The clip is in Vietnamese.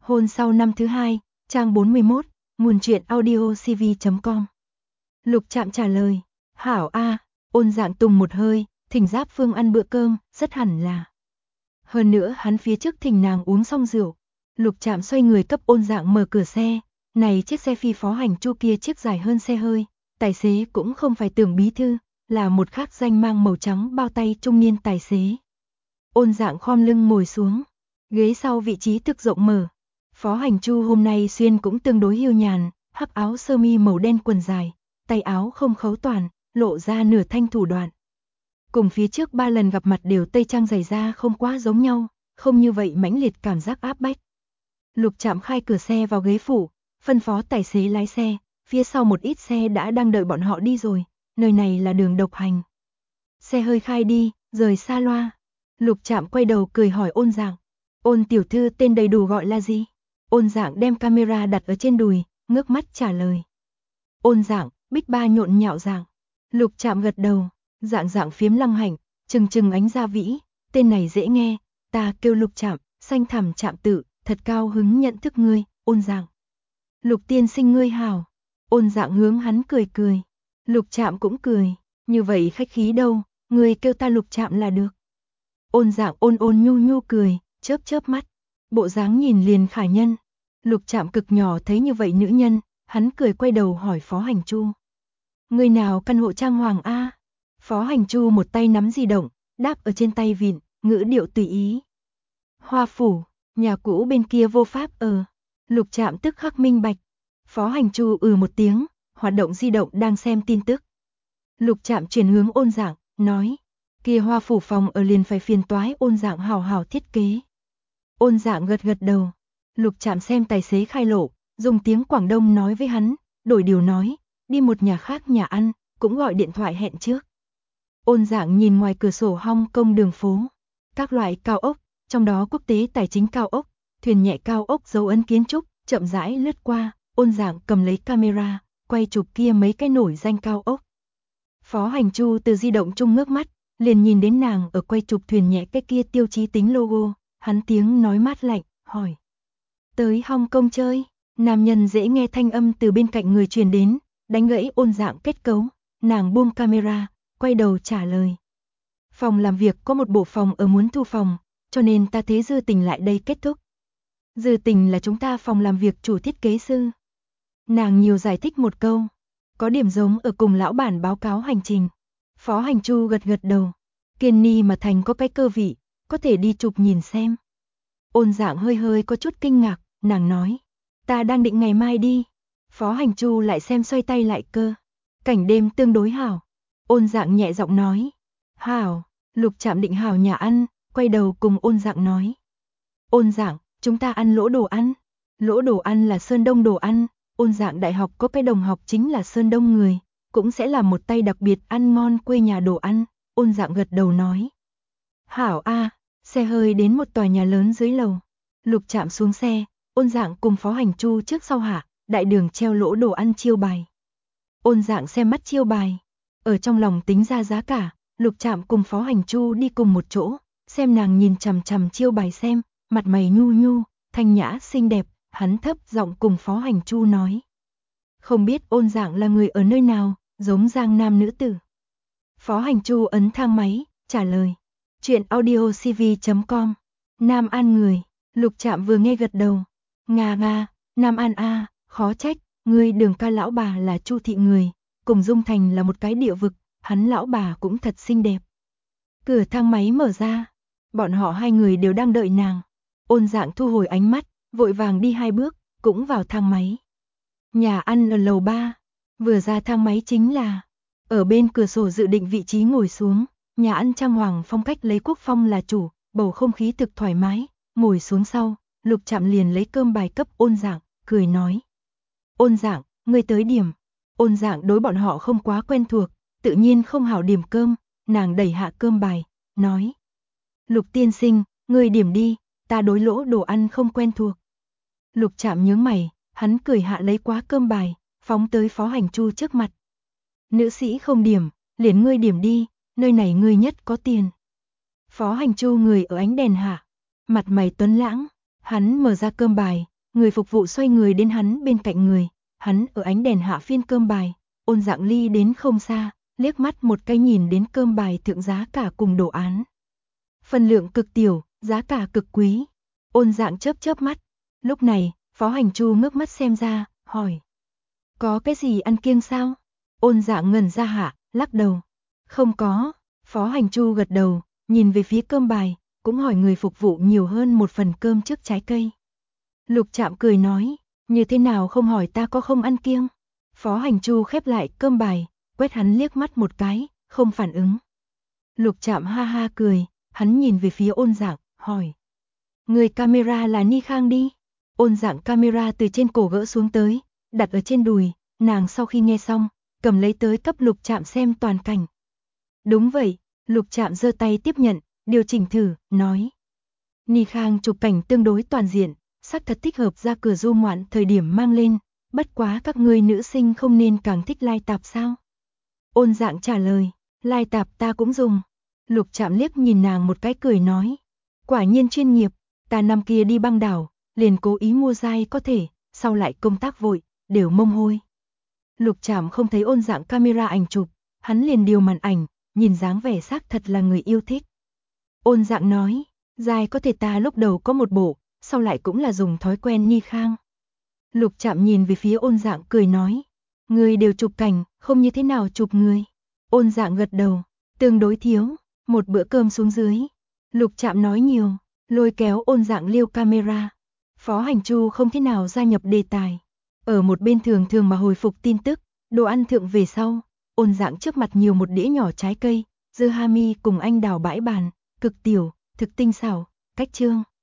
Hôn sau năm thứ hai, trang 41, nguồn truyện audio cv.com. Lục Trạm trả lời, hảo a. Ôn Dạng tùng một hơi, thỉnh Giáp Phương ăn bữa cơm, rất hẳn là. Hơn nữa hắn phía trước thỉnh nàng uống xong rượu. Lục Trạm xoay người cấp Ôn Dạng mở cửa xe, này chiếc xe phi phó hành chu kia chiếc dài hơn xe hơi, tài xế cũng không phải Tưởng bí thư, là một khác danh mang màu trắng bao tay trung niên tài xế. Ôn Dạng khom lưng ngồi xuống, ghế sau vị trí thực rộng mở. Phó hành chu hôm nay xuyên cũng tương đối hiu nhàn, hắc áo sơ mi màu đen quần dài, tay áo không khấu toàn, lộ ra nửa thanh thủ đoạn. Cùng phía trước 3 lần gặp mặt đều tây trang giày da không quá giống nhau, không như vậy mãnh liệt cảm giác áp bách. Lục Trạm khai cửa xe vào ghế phụ, phân phó tài xế lái xe, phía sau một ít xe đã đang đợi bọn họ đi rồi, nơi này là đường độc hành. Xe hơi khai đi, rời xa loa. Lục Trạm quay đầu cười hỏi Ôn Dạng, Ôn tiểu thư tên đầy đủ gọi là gì? Ôn Dạng đem camera đặt ở trên đùi, ngước mắt trả lời. Ôn Dạng, Bích Ba nhộn nhạo Dạng. Lục Trạm gật đầu, Dạng phiếm lăng hạnh, trừng ánh Gia Vĩ, tên này dễ nghe, ta kêu Lục Trạm, xanh thẳm Trạm tự, thật cao hứng nhận thức ngươi, Ôn Dạng. Lục tiên sinh ngươi hảo. Ôn Dạng hướng hắn cười cười. Lục Trạm cũng cười, như vậy khách khí đâu, ngươi kêu ta Lục Trạm là được. Ôn Dạng ôn nhu nhu cười, chớp mắt, bộ dáng nhìn liền khả nhân. Lục Trạm cực nhỏ thấy như vậy nữ nhân, hắn cười quay đầu hỏi Phó Hành Chu. Người nào căn hộ trang hoàng a? Phó Hành Chu một tay nắm di động, đáp ở trên tay vịn, ngữ điệu tùy ý. Hoa phủ, nhà cũ bên kia vô pháp ở. Lục Trạm tức khắc minh bạch. Phó Hành Chu một tiếng, hoạt động di động đang xem tin tức. Lục Trạm chuyển hướng Ôn Dạng, nói, kia hoa phủ phòng ở liền phải phiền toái Ôn Dạng hảo hảo thiết kế. Ôn Dạng gật đầu. Lục Trạm xem tài xế khai lộ, dùng tiếng Quảng Đông nói với hắn, đổi điều nói, đi một nhà khác nhà ăn, cũng gọi điện thoại hẹn trước. Ôn Dạng nhìn ngoài cửa sổ Hong Kong đường phố, các loại cao ốc, trong đó quốc tế tài chính cao ốc, thuyền nhẹ cao ốc dấu ấn kiến trúc, chậm rãi lướt qua. Ôn Dạng cầm lấy camera, quay chụp kia mấy cái nổi danh cao ốc. Phó Hành Chu từ di động chung ngước mắt, liền nhìn đến nàng ở quay chụp thuyền nhẹ cái kia tiêu chí tính logo, hắn tiếng nói mát lạnh, hỏi. Tới Hong Kong chơi, nam nhân dễ nghe thanh âm từ bên cạnh người truyền đến, đánh gãy Ôn Dạng kết cấu, nàng buông camera, quay đầu trả lời. Phòng làm việc có một bộ phòng ở muốn thu phòng, cho nên ta thế Dư Tình lại đây kết thúc. Dư Tình là chúng ta phòng làm việc chủ thiết kế sư. Nàng nhiều giải thích một câu, có điểm giống ở cùng lão bản báo cáo hành trình. Phó Hành Chu gật đầu, kiên ni mà thành có cái cơ vị, có thể đi chụp nhìn xem. Ôn Dạng hơi có chút kinh ngạc, nàng nói, ta đang định ngày mai đi. Phó Hành Chu lại xem xoay tay lại cơ, cảnh đêm tương đối hảo. Ôn Dạng nhẹ giọng nói, hảo. Lục Trạm định hảo nhà ăn, quay đầu cùng Ôn Dạng nói. Ôn Dạng, chúng ta ăn lỗ đồ ăn. Lỗ đồ ăn là Sơn Đông đồ ăn. Ôn Dạng đại học có cái đồng học chính là Sơn Đông người, cũng sẽ là một tay đặc biệt ăn ngon quê nhà đồ ăn. Ôn Dạng gật đầu nói, hảo a. Xe hơi đến một tòa nhà lớn dưới lầu. Lục Trạm xuống xe, Ôn Dạng cùng Phó Hành Chu trước sau hạ, đại đường treo lỗ đồ ăn chiêu bài. Ôn Dạng xem mắt chiêu bài, ở trong lòng tính ra giá cả. Lục Trạm cùng Phó Hành Chu đi cùng một chỗ, xem nàng nhìn chằm chiêu bài xem, mặt mày nhu, thanh nhã xinh đẹp, hắn thấp giọng cùng Phó Hành Chu nói. Không biết Ôn Dạng là người ở nơi nào, giống Giang Nam nữ tử. Phó Hành Chu ấn thang máy, trả lời. Chuyện audio cv.com. Nam An người. Lục Trạm vừa nghe gật đầu. Nga, Nam An a, khó trách, ngươi Đường ca lão bà là Chu thị người, cùng Dung Thành là một cái địa vực, hắn lão bà cũng thật xinh đẹp. Cửa thang máy mở ra, bọn họ hai người đều đang đợi nàng. Ôn Dạng thu hồi ánh mắt, vội vàng đi 2 bước, cũng vào thang máy. Nhà ăn ở lầu 3, vừa ra thang máy chính là, ở bên cửa sổ dự định vị trí ngồi xuống. Nhà ăn trang hoàng phong cách lấy quốc phong là chủ, bầu không khí thực thoải mái. Ngồi xuống sau, Lục Trạm liền lấy cơm bài cấp Ôn Dạng, cười nói. Ôn Dạng, ngươi tới điểm. Ôn Dạng đối bọn họ không quá quen thuộc, tự nhiên không hảo điểm cơm, nàng đẩy hạ cơm bài, nói. Lục tiên sinh, ngươi điểm đi, ta đối lỗ đồ ăn không quen thuộc. Lục Trạm nhướng mày, hắn cười hạ lấy quá cơm bài, phóng tới Phó Hành Chu trước mặt. Nữ sĩ không điểm, liền ngươi điểm đi. Nơi này ngươi nhất có tiền. Phó Hành Chu người ở ánh đèn hạ, mặt mày tuấn lãng, hắn mở ra cơm bài, Người phục vụ xoay người đến hắn bên cạnh người, hắn ở ánh đèn hạ phiên cơm bài, Ôn Dạng ly đến không xa, liếc mắt một cái nhìn đến cơm bài thượng giá cả cùng đồ án. Phần lượng cực tiểu, giá cả cực quý. Ôn Dạng chớp chớp mắt. Lúc này, Phó Hành Chu ngước mắt xem ra, hỏi. Có cái gì ăn kiêng sao? Ôn Dạng ngẩn ra hạ, lắc đầu. Không có. Phó Hành Chu gật đầu, nhìn về phía cơm bài, cũng hỏi người phục vụ nhiều hơn một phần cơm trước trái cây. Lục Trạm cười nói, như thế nào không hỏi ta có không ăn kiêng? Phó Hành Chu khép lại cơm bài, quét hắn liếc mắt một cái, không phản ứng. Lục Trạm ha ha cười, hắn nhìn về phía Ôn Dạng, hỏi. Người camera là Ni Khang đi. Ôn Dạng camera từ trên cổ gỡ xuống tới, đặt ở trên đùi, nàng sau khi nghe xong, cầm lấy tới cấp Lục Trạm xem toàn cảnh. Đúng vậy, Lục Trạm giơ tay tiếp nhận, điều chỉnh thử, nói. Ni Khang chụp cảnh tương đối toàn diện, sắc thật thích hợp ra cửa du ngoạn thời điểm mang lên, bất quá các ngươi nữ sinh không nên càng thích lai tạp sao? Ôn Dạng trả lời, lai tạp ta cũng dùng. Lục Trạm liếc nhìn nàng một cái cười nói, quả nhiên chuyên nghiệp, ta năm kia đi băng đảo, liền cố ý mua dai có thể, sau lại công tác vội, đều mông hôi. Lục Trạm không thấy Ôn Dạng camera ảnh chụp, hắn liền điều màn ảnh, nhìn dáng vẻ xác thật là người yêu thích. Ôn Dạng nói, dai có thể ta lúc đầu có một bộ, sau lại cũng là dùng thói quen Ni Khang. Lục Trạm nhìn về phía Ôn Dạng cười nói, người đều chụp cảnh, không như thế nào chụp người. Ôn Dạng gật đầu, tương đối thiếu, một bữa cơm xuống dưới. Lục Trạm nói nhiều, lôi kéo Ôn Dạng liêu camera. Phó Hành Chu không thế nào gia nhập đề tài. Ở một bên thường thường mà hồi phục tin tức, đồ ăn thượng về sau, Ôn Dạng trước mặt nhiều một đĩa nhỏ trái cây, dưa hami cùng anh đào bãi bàn, cực tiểu, thực tinh xảo, cách trương.